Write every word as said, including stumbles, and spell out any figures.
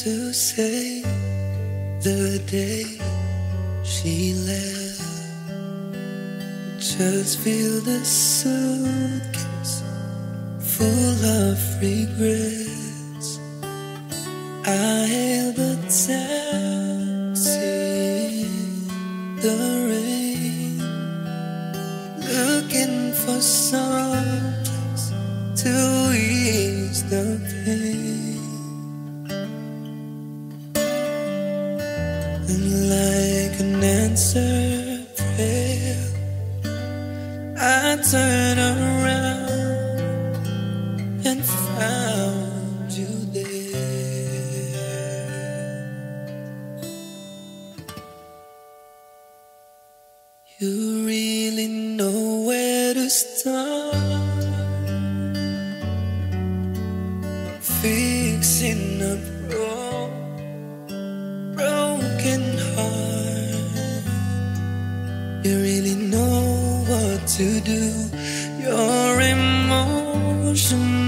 to say the day she left. Just feel the suitcase full of regrets. I hailed the taxi in the rain, looking for some place to ease the pain. And like an answered prayer, I turned around and found you there. You really know where to start, fixing a bro- broken heart. You really know what to do. Your emotion